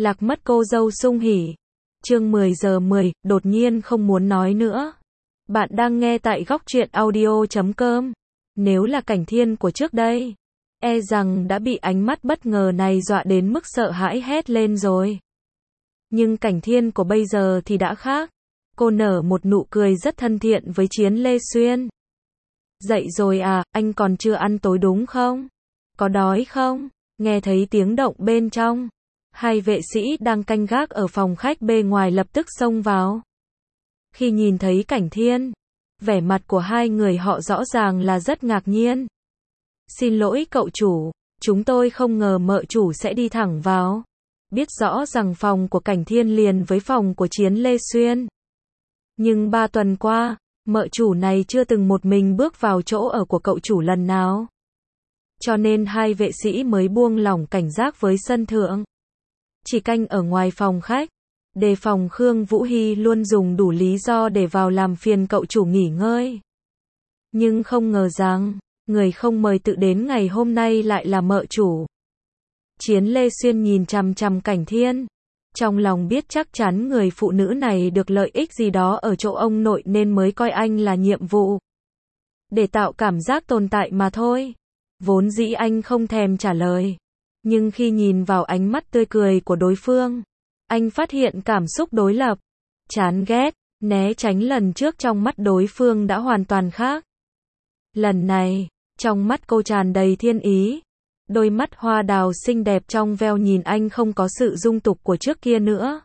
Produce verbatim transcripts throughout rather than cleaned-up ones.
Lạc mất cô dâu sung hỉ. Chương mười giờ mười, đột nhiên không muốn nói nữa. Bạn đang nghe tại góc truyện audio chấm com. Nếu là Cảnh Thiên của trước đây, e rằng đã bị ánh mắt bất ngờ này dọa đến mức sợ hãi hét lên rồi. Nhưng Cảnh Thiên của bây giờ thì đã khác. Cô nở một nụ cười rất thân thiện với Chiến Lê Xuyên. Dậy rồi à, anh còn chưa ăn tối đúng không? Có đói không? Nghe thấy tiếng động bên trong. Hai vệ sĩ đang canh gác ở phòng khách bên ngoài lập tức xông vào. Khi nhìn thấy Cảnh Thiên, vẻ mặt của hai người họ rõ ràng là rất ngạc nhiên. Xin lỗi cậu chủ, chúng tôi không ngờ mợ chủ sẽ đi thẳng vào. Biết rõ rằng phòng của Cảnh Thiên liền với phòng của Chiến Lê Xuyên. Nhưng ba tuần qua, mợ chủ này chưa từng một mình bước vào chỗ ở của cậu chủ lần nào. Cho nên hai vệ sĩ mới buông lỏng cảnh giác với sân thượng. Chỉ canh ở ngoài phòng khách, đề phòng Khương Vũ Hy luôn dùng đủ lý do để vào làm phiền cậu chủ nghỉ ngơi. Nhưng không ngờ rằng, người không mời tự đến ngày hôm nay lại là mợ chủ. Chiến Lê Xuyên nhìn chằm chằm Cảnh Thiên. Trong lòng biết chắc chắn người phụ nữ này được lợi ích gì đó ở chỗ ông nội nên mới coi anh là nhiệm vụ. Để tạo cảm giác tồn tại mà thôi. Vốn dĩ anh không thèm trả lời. Nhưng khi nhìn vào ánh mắt tươi cười của đối phương, anh phát hiện cảm xúc đối lập. Chán ghét, né tránh lần trước trong mắt đối phương đã hoàn toàn khác. Lần này, trong mắt cô tràn đầy thiên ý. Đôi mắt hoa đào xinh đẹp trong veo nhìn anh không có sự dung tục của trước kia nữa.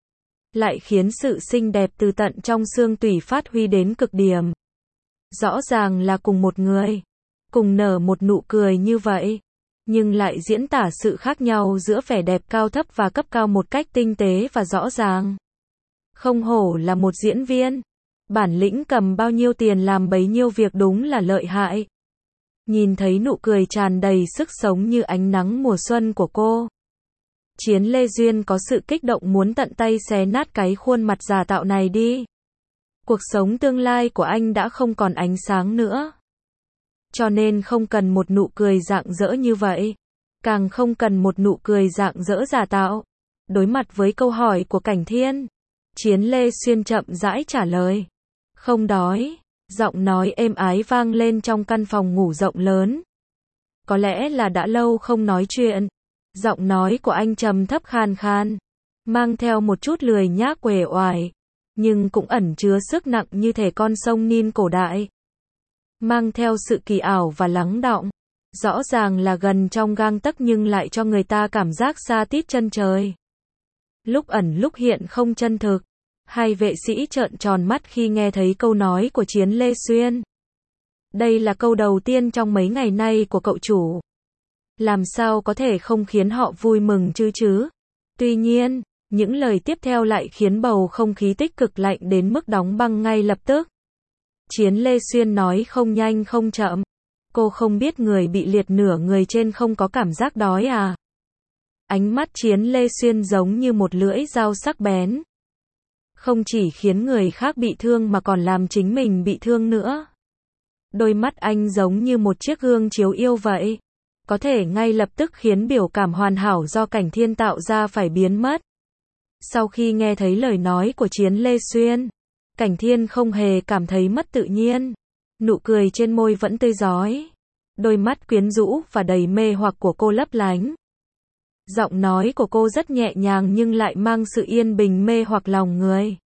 Lại khiến sự xinh đẹp từ tận trong xương tủy phát huy đến cực điểm. Rõ ràng là cùng một người, cùng nở một nụ cười như vậy, nhưng lại diễn tả sự khác nhau giữa vẻ đẹp cao thấp và cấp cao một cách tinh tế và rõ ràng. Không hổ là một diễn viên. Bản lĩnh cầm bao nhiêu tiền làm bấy nhiêu việc đúng là lợi hại. Nhìn thấy nụ cười tràn đầy sức sống như ánh nắng mùa xuân của cô, Chiến Lê Duyên có sự kích động muốn tận tay xé nát cái khuôn mặt giả tạo này đi. Cuộc sống tương lai của anh đã không còn ánh sáng nữa. Cho nên không cần một nụ cười rạng rỡ như vậy. Càng không cần một nụ cười rạng rỡ giả tạo. Đối mặt với câu hỏi của Cảnh Thiên, Chiến Lê Xuyên chậm rãi trả lời. Không đói. Giọng nói êm ái vang lên trong căn phòng ngủ rộng lớn. Có lẽ là đã lâu không nói chuyện. Giọng nói của anh trầm thấp khan khan, mang theo một chút lười nhác uể oải, nhưng cũng ẩn chứa sức nặng như thể con sông Nin cổ đại. Mang theo sự kỳ ảo và lắng đọng. Rõ ràng là gần trong gang tấc nhưng lại cho người ta cảm giác xa tít chân trời. Lúc ẩn lúc hiện không chân thực. Hai vệ sĩ trợn tròn mắt khi nghe thấy câu nói của Chiến Lê Xuyên. Đây là câu đầu tiên trong mấy ngày nay của cậu chủ. Làm sao có thể không khiến họ vui mừng chứ chứ? Tuy nhiên, những lời tiếp theo lại khiến bầu không khí tích cực lạnh đến mức đóng băng ngay lập tức. Chiến Lê Xuyên nói không nhanh không chậm. Cô không biết người bị liệt nửa người trên không có cảm giác đói à? Ánh mắt Chiến Lê Xuyên giống như một lưỡi dao sắc bén. Không chỉ khiến người khác bị thương mà còn làm chính mình bị thương nữa. Đôi mắt anh giống như một chiếc gương chiếu yêu vậy. Có thể ngay lập tức khiến biểu cảm hoàn hảo do Cảnh Thiên tạo ra phải biến mất. Sau khi nghe thấy lời nói của Chiến Lê Xuyên, Cảnh Thiên không hề cảm thấy mất tự nhiên. Nụ cười trên môi vẫn tươi rói. Đôi mắt quyến rũ và đầy mê hoặc của cô lấp lánh. Giọng nói của cô rất nhẹ nhàng nhưng lại mang sự yên bình mê hoặc lòng người.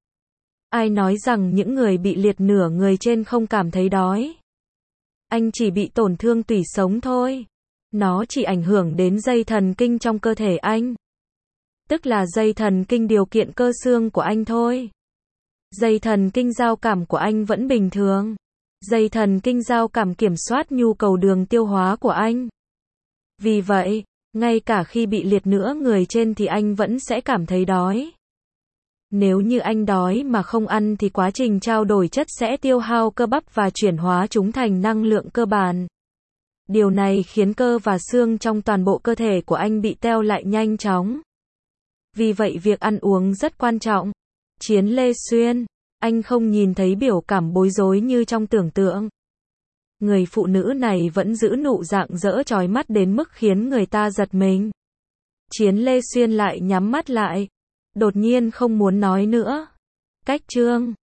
Ai nói rằng những người bị liệt nửa người trên không cảm thấy đói? Anh chỉ bị tổn thương tủy sống thôi. Nó chỉ ảnh hưởng đến dây thần kinh trong cơ thể anh. Tức là dây thần kinh điều kiện cơ xương của anh thôi. Dây thần kinh giao cảm của anh vẫn bình thường. Dây thần kinh giao cảm kiểm soát nhu cầu đường tiêu hóa của anh. Vì vậy, ngay cả khi bị liệt nửa người trên thì anh vẫn sẽ cảm thấy đói. Nếu như anh đói mà không ăn thì quá trình trao đổi chất sẽ tiêu hao cơ bắp và chuyển hóa chúng thành năng lượng cơ bản. Điều này khiến cơ và xương trong toàn bộ cơ thể của anh bị teo lại nhanh chóng. Vì vậy việc ăn uống rất quan trọng. Chiến Lê Xuyên, anh không nhìn thấy biểu cảm bối rối như trong tưởng tượng. Người phụ nữ này vẫn giữ nụ rạng rỡ chói mắt đến mức khiến người ta giật mình. Chiến Lê Xuyên lại nhắm mắt lại. Đột nhiên không muốn nói nữa. Cách chương